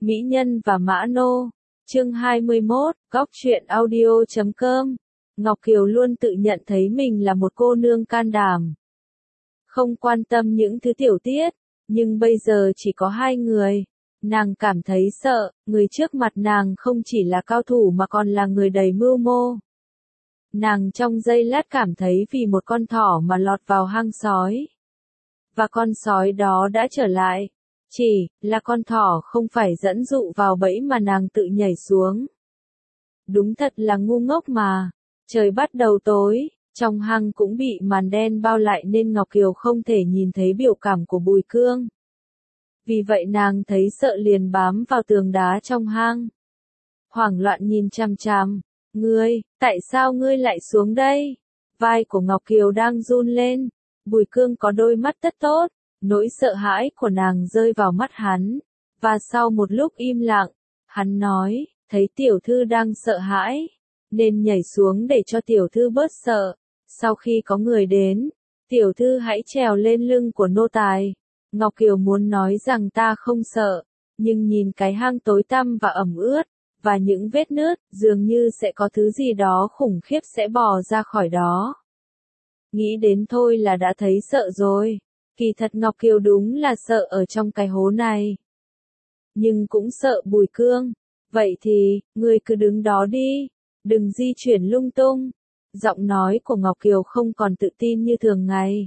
Mỹ Nhân và Mã Nô. Chương 21, Góc truyện audio.com. Ngọc Kiều luôn tự nhận thấy mình là một cô nương can đảm. Không quan tâm những thứ tiểu tiết, nhưng bây giờ chỉ có hai người. Nàng cảm thấy sợ, người trước mặt nàng không chỉ là cao thủ mà còn là người đầy mưu mô. Nàng trong giây lát cảm thấy vì một con thỏ mà lọt vào hang sói. Và con sói đó đã trở lại. Chỉ là con thỏ không phải dẫn dụ vào bẫy mà nàng tự nhảy xuống. Đúng thật là ngu ngốc mà. Trời bắt đầu tối, trong hang cũng bị màn đen bao lại nên Ngọc Kiều không thể nhìn thấy biểu cảm của Bùi Cương. Vì vậy nàng thấy sợ liền bám vào tường đá trong hang. Hoảng loạn nhìn chằm chằm. Ngươi, tại sao ngươi lại xuống đây? Vai của Ngọc Kiều đang run lên. Bùi Cương có đôi mắt rất tốt. Nỗi sợ hãi của nàng rơi vào mắt hắn. Và sau một lúc im lặng, hắn nói, thấy tiểu thư đang sợ hãi, nên nhảy xuống để cho tiểu thư bớt sợ. Sau khi có người đến, tiểu thư hãy trèo lên lưng của nô tài. Ngọc Kiều muốn nói rằng ta không sợ, nhưng nhìn cái hang tối tăm và ẩm ướt, và những vết nứt, dường như sẽ có thứ gì đó khủng khiếp sẽ bò ra khỏi đó. Nghĩ đến thôi là đã thấy sợ rồi. Kỳ thật Ngọc Kiều đúng là sợ ở trong cái hố này. Nhưng cũng sợ Bùi Cương. Vậy thì, ngươi cứ đứng đó đi. Đừng di chuyển lung tung. Giọng nói của Ngọc Kiều không còn tự tin như thường ngày.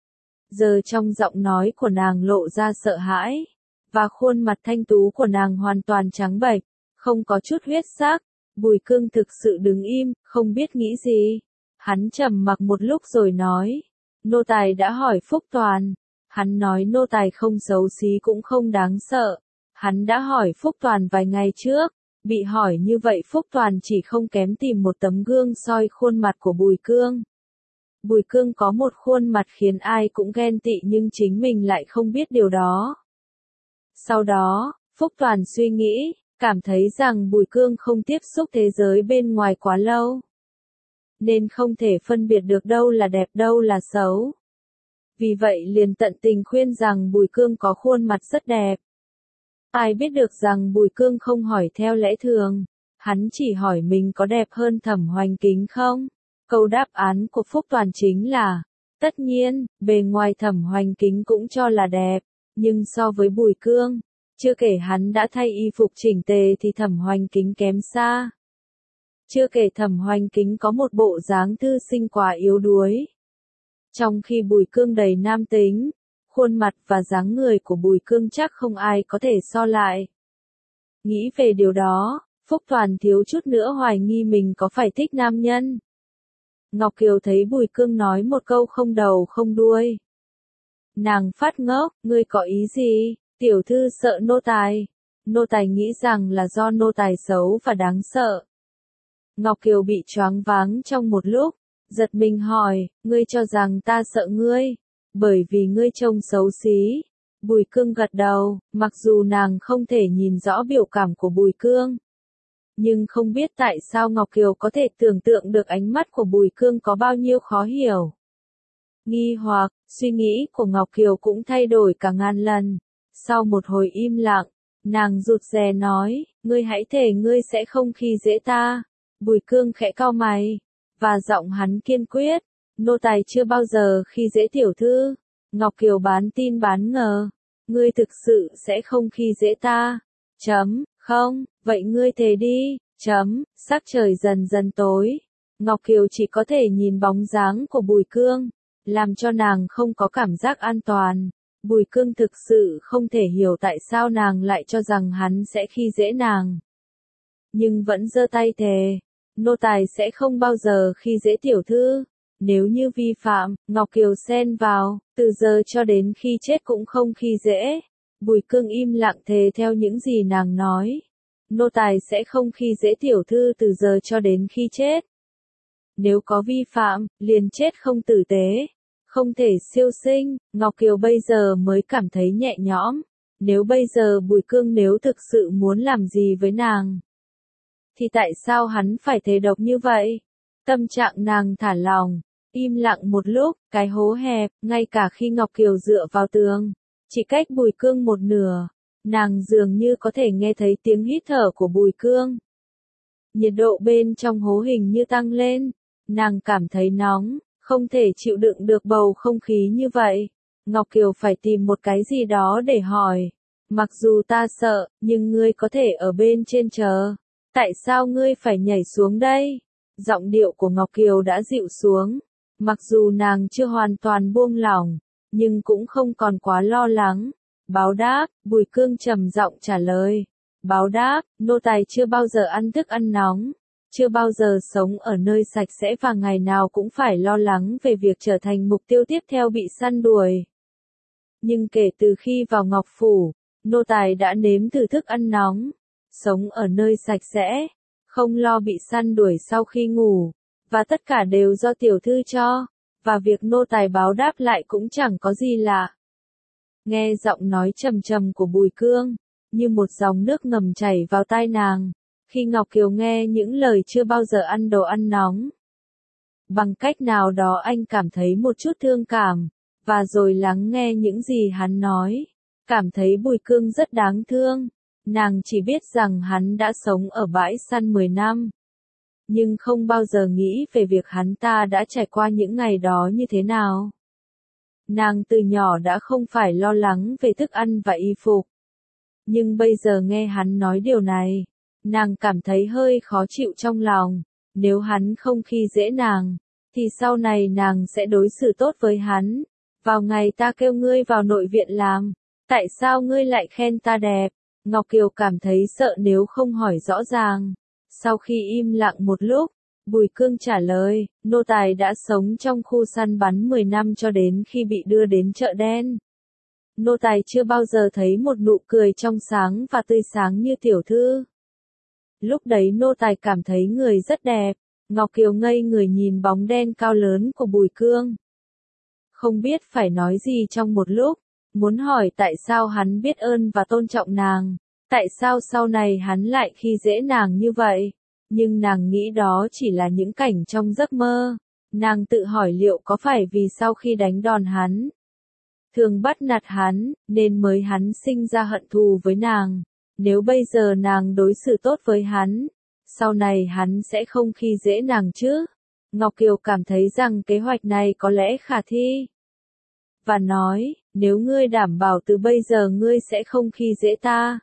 Giờ trong giọng nói của nàng lộ ra sợ hãi. Và khuôn mặt thanh tú của nàng hoàn toàn trắng bệch, không có chút huyết sắc. Bùi Cương thực sự đứng im, không biết nghĩ gì. Hắn trầm mặc một lúc rồi nói. Nô tài đã hỏi Phúc Toàn. Hắn nói nô tài không xấu xí cũng không đáng sợ. Hắn đã hỏi Phúc Toàn vài ngày trước. Bị hỏi như vậy Phúc Toàn chỉ không kém tìm một tấm gương soi khuôn mặt của Bùi Cương. Bùi Cương có một khuôn mặt khiến ai cũng ghen tị nhưng chính mình lại không biết điều đó. Sau đó, Phúc Toàn suy nghĩ, cảm thấy rằng Bùi Cương không tiếp xúc thế giới bên ngoài quá lâu. Nên không thể phân biệt được đâu là đẹp đâu là xấu. Vì vậy liền tận tình khuyên rằng Bùi Cương có khuôn mặt rất đẹp. Ai biết được rằng Bùi Cương không hỏi theo lẽ thường. Hắn chỉ hỏi mình có đẹp hơn Thẩm Hoành Kính không? Câu đáp án của Phúc Toàn chính là, tất nhiên, bề ngoài Thẩm Hoành Kính cũng cho là đẹp. Nhưng so với Bùi Cương, chưa kể hắn đã thay y phục chỉnh tề thì Thẩm Hoành Kính kém xa. Chưa kể Thẩm Hoành Kính có một bộ dáng thư sinh quá yếu đuối. Trong khi Bùi Cương đầy nam tính, khuôn mặt và dáng người của Bùi Cương chắc không ai có thể so lại. Nghĩ về điều đó, Phúc Toàn thiếu chút nữa hoài nghi mình có phải thích nam nhân. Ngọc Kiều thấy Bùi Cương nói một câu không đầu không đuôi. Nàng phát ngốc, ngươi có ý gì? Tiểu thư sợ nô tài. Nô tài nghĩ rằng là do nô tài xấu và đáng sợ. Ngọc Kiều bị choáng váng trong một lúc, giật mình hỏi, ngươi cho rằng ta sợ ngươi, bởi vì ngươi trông xấu xí. Bùi Cương gật đầu, mặc dù nàng không thể nhìn rõ biểu cảm của Bùi Cương. Nhưng không biết tại sao Ngọc Kiều có thể tưởng tượng được ánh mắt của Bùi Cương có bao nhiêu khó hiểu. Nghi hoặc, suy nghĩ của Ngọc Kiều cũng thay đổi cả ngàn lần. Sau một hồi im lặng, nàng rụt rè nói, ngươi hãy thề ngươi sẽ không khi dễ ta. Bùi Cương khẽ cau mày, và giọng hắn kiên quyết, nô tài chưa bao giờ khi dễ tiểu thư. Ngọc Kiều bán tin bán ngờ, ngươi thực sự sẽ không khi dễ ta. Không, vậy ngươi thề đi. Sắc trời dần dần tối. Ngọc Kiều chỉ có thể nhìn bóng dáng của Bùi Cương, làm cho nàng không có cảm giác an toàn. Bùi Cương thực sự không thể hiểu tại sao nàng lại cho rằng hắn sẽ khi dễ nàng. Nhưng vẫn giơ tay thề, nô tài sẽ không bao giờ khi dễ tiểu thư. Nếu như vi phạm, Ngọc Kiều xen vào, từ giờ cho đến khi chết cũng không khi dễ. Bùi Cương im lặng thề theo những gì nàng nói. Nô tài sẽ không khi dễ tiểu thư từ giờ cho đến khi chết. Nếu có vi phạm, liền chết không tử tế. Không thể siêu sinh, Ngọc Kiều bây giờ mới cảm thấy nhẹ nhõm. Nếu bây giờ Bùi Cương nếu thực sự muốn làm gì với nàng, thì tại sao hắn phải thề độc như vậy? Tâm trạng nàng thả lòng, im lặng một lúc, cái hố hẹp, ngay cả khi Ngọc Kiều dựa vào tường, chỉ cách Bùi Cương một nửa, Nàng dường như có thể nghe thấy tiếng hít thở của Bùi Cương. Nhiệt độ bên trong hố hình như tăng lên, nàng cảm thấy nóng, không thể chịu đựng được bầu không khí như vậy. Ngọc Kiều phải tìm một cái gì đó để hỏi. Mặc dù ta sợ, nhưng ngươi có thể ở bên trên chờ. Tại sao ngươi phải nhảy xuống đây? Giọng điệu của Ngọc Kiều đã dịu xuống. Mặc dù nàng chưa hoàn toàn buông lỏng, nhưng cũng không còn quá lo lắng. Báo đáp, Bùi Cương trầm giọng trả lời. Báo đáp, nô tài chưa bao giờ ăn thức ăn nóng, chưa bao giờ sống ở nơi sạch sẽ và ngày nào cũng phải lo lắng về việc trở thành mục tiêu tiếp theo bị săn đuổi. Nhưng kể từ khi vào Ngọc Phủ, nô tài đã nếm thử thức ăn nóng, sống ở nơi sạch sẽ, không lo bị săn đuổi sau khi ngủ, và tất cả đều do tiểu thư cho, và việc nô tài báo đáp lại cũng chẳng có gì lạ. Nghe giọng nói trầm trầm của Bùi Cương, như một dòng nước ngầm chảy vào tai nàng, khi Ngọc Kiều nghe những lời chưa bao giờ ăn đồ ăn nóng. Bằng cách nào đó anh cảm thấy một chút thương cảm, và rồi lắng nghe những gì hắn nói, cảm thấy Bùi Cương rất đáng thương. Nàng chỉ biết rằng hắn đã sống ở bãi săn 10 năm, nhưng không bao giờ nghĩ về việc hắn ta đã trải qua những ngày đó như thế nào. Nàng từ nhỏ đã không phải lo lắng về thức ăn và y phục. Nhưng bây giờ nghe hắn nói điều này, nàng cảm thấy hơi khó chịu trong lòng. Nếu hắn không khi dễ nàng, thì sau này nàng sẽ đối xử tốt với hắn. Vào ngày ta kêu ngươi vào nội viện làm, tại sao ngươi lại khen ta đẹp? Ngọc Kiều cảm thấy sợ nếu không hỏi rõ ràng. Sau khi im lặng một lúc, Bùi Cương trả lời, nô tài đã sống trong khu săn bắn 10 năm cho đến khi bị đưa đến chợ đen. Nô tài chưa bao giờ thấy một nụ cười trong sáng và tươi sáng như tiểu thư. Lúc đấy nô tài cảm thấy người rất đẹp. Ngọc Kiều ngây người nhìn bóng đen cao lớn của Bùi Cương. Không biết phải nói gì trong một lúc, muốn hỏi tại sao hắn biết ơn và tôn trọng nàng, tại sao sau này hắn lại khi dễ nàng như vậy. Nhưng nàng nghĩ đó chỉ là những cảnh trong giấc mơ. Nàng tự hỏi liệu có phải vì sau khi đánh đòn hắn, thường bắt nạt hắn, nên mới hắn sinh ra hận thù với nàng. Nếu bây giờ nàng đối xử tốt với hắn, sau này hắn sẽ không khi dễ nàng chứ. Ngọc Kiều cảm thấy rằng kế hoạch này có lẽ khả thi. Và nói, nếu ngươi đảm bảo từ bây giờ ngươi sẽ không khi dễ ta,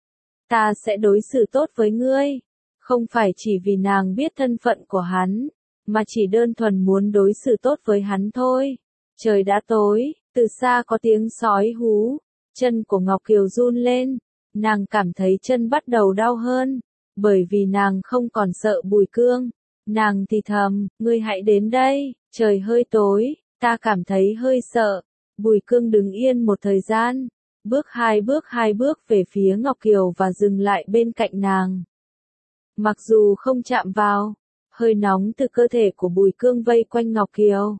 ta sẽ đối xử tốt với ngươi. Không phải chỉ vì nàng biết thân phận của hắn, mà chỉ đơn thuần muốn đối xử tốt với hắn thôi. Trời đã tối, từ xa có tiếng sói hú, chân của Ngọc Kiều run lên, nàng cảm thấy chân bắt đầu đau hơn, bởi vì nàng không còn sợ Bùi Cương. Nàng thì thầm, ngươi hãy đến đây, trời hơi tối, ta cảm thấy hơi sợ. Bùi Cương đứng yên một thời gian, bước hai bước về phía Ngọc Kiều và dừng lại bên cạnh nàng. Mặc dù không chạm vào, hơi nóng từ cơ thể của Bùi Cương vây quanh Ngọc Kiều.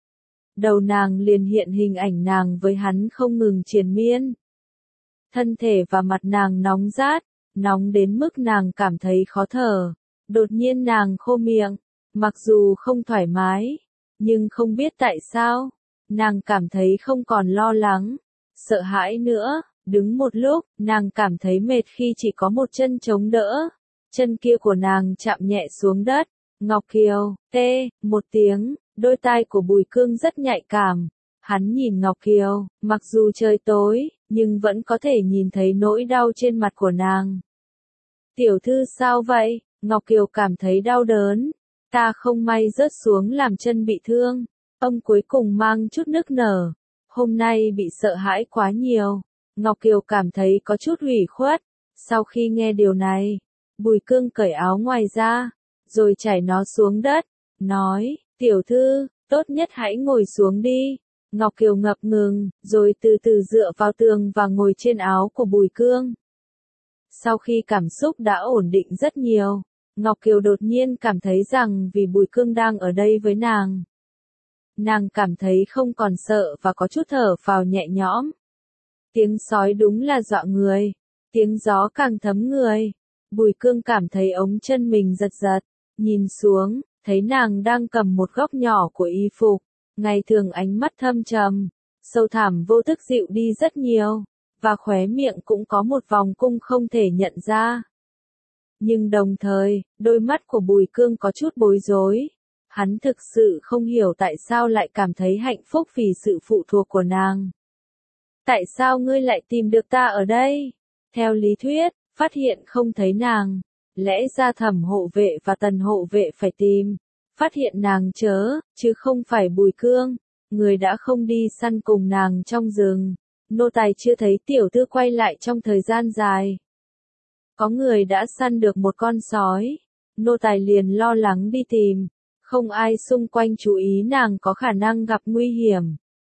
Đầu nàng liền hiện hình ảnh nàng với hắn không ngừng triền miên. Thân thể và mặt nàng nóng rát, nóng đến mức nàng cảm thấy khó thở. Đột nhiên nàng khô miệng, mặc dù không thoải mái, nhưng không biết tại sao, nàng cảm thấy không còn lo lắng, sợ hãi nữa. Đứng một lúc, nàng cảm thấy mệt khi chỉ có một chân chống đỡ. Chân kia của nàng chạm nhẹ xuống đất. Ngọc Kiều, tê, một tiếng, đôi tai của Bùi Cương rất nhạy cảm. Hắn nhìn Ngọc Kiều, mặc dù trời tối, nhưng vẫn có thể nhìn thấy nỗi đau trên mặt của nàng. Tiểu thư sao vậy? Ngọc Kiều cảm thấy đau đớn. Ta không may rớt xuống làm chân bị thương. Ông cuối cùng mang chút nức nở. Hôm nay bị sợ hãi quá nhiều. Ngọc Kiều cảm thấy có chút ủy khuất. Sau khi nghe điều này, Bùi Cương cởi áo ngoài ra, rồi trải nó xuống đất, nói, tiểu thư, tốt nhất hãy ngồi xuống đi. Ngọc Kiều ngập ngừng, rồi từ từ dựa vào tường và ngồi trên áo của Bùi Cương. Sau khi cảm xúc đã ổn định rất nhiều, Ngọc Kiều đột nhiên cảm thấy rằng vì Bùi Cương đang ở đây với nàng, nàng cảm thấy không còn sợ và có chút thở phào nhẹ nhõm. Tiếng sói đúng là dọa người, tiếng gió càng thấm người. Bùi Cương cảm thấy ống chân mình giật giật, nhìn xuống, thấy nàng đang cầm một góc nhỏ của y phục. Ngày thường ánh mắt thâm trầm, sâu thẳm vô thức dịu đi rất nhiều. và khóe miệng cũng có một vòng cung không thể nhận ra. Nhưng đồng thời, đôi mắt của Bùi Cương có chút bối rối. Hắn thực sự không hiểu tại sao lại cảm thấy hạnh phúc vì sự phụ thuộc của nàng. Tại sao ngươi lại tìm được ta ở đây? Theo lý thuyết, phát hiện không thấy nàng. Lẽ ra Thẩm hộ vệ và Tần hộ vệ phải tìm. Phát hiện nàng chứ không phải Bùi Cương. Người đã không đi săn cùng nàng trong rừng. Nô tài chưa thấy tiểu thư quay lại trong thời gian dài. Có người đã săn được một con sói. Nô tài liền lo lắng đi tìm. Không ai xung quanh chú ý nàng có khả năng gặp nguy hiểm.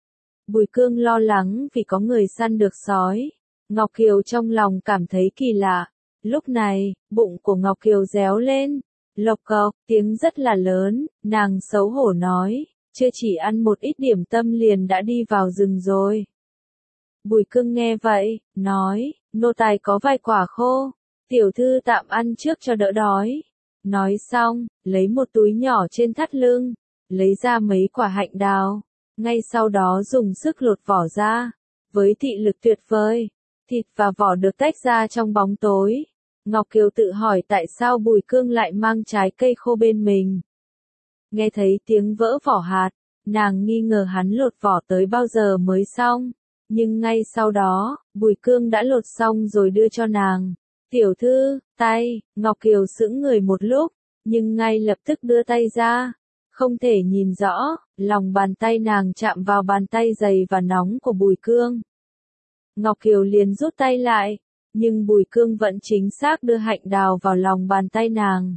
Bùi Cương lo lắng vì có người săn được sói. Ngọc Kiều trong lòng cảm thấy kỳ lạ. Lúc này, bụng của Ngọc Kiều réo lên. Lộc cộc, tiếng rất là lớn, nàng xấu hổ nói, chưa chỉ ăn một ít điểm tâm liền đã đi vào rừng rồi. Bùi Cương nghe vậy, nói, nô tài có vài quả khô, tiểu thư tạm ăn trước cho đỡ đói. Nói xong, lấy một túi nhỏ trên thắt lưng, lấy ra mấy quả hạnh đào, ngay sau đó dùng sức lột vỏ ra, với thị lực tuyệt vời, thịt và vỏ được tách ra trong bóng tối. Ngọc Kiều tự hỏi tại sao Bùi Cương lại mang trái cây khô bên mình. Nghe thấy tiếng vỡ vỏ hạt, nàng nghi ngờ hắn lột vỏ tới bao giờ mới xong, nhưng ngay sau đó, Bùi Cương đã lột xong rồi đưa cho nàng. Tiểu thư, tay, Ngọc Kiều sững người một lúc, nhưng ngay lập tức đưa tay ra. Không thể nhìn rõ, lòng bàn tay nàng chạm vào bàn tay dày và nóng của Bùi Cương. Ngọc Kiều liền rút tay lại, nhưng Bùi Cương vẫn chính xác đưa hạnh đào vào lòng bàn tay nàng.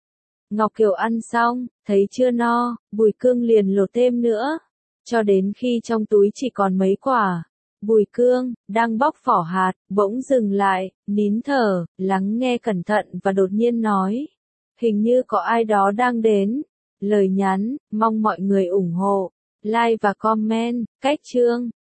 Ngọc Kiều ăn xong, thấy chưa no, Bùi Cương liền lột thêm nữa, cho đến khi trong túi chỉ còn mấy quả. Bùi Cương, đang bóc vỏ hạt, bỗng dừng lại, nín thở, lắng nghe cẩn thận và đột nhiên nói. Hình như có ai đó đang đến. Lời nhắn, mong mọi người ủng hộ, like và comment, cách chương.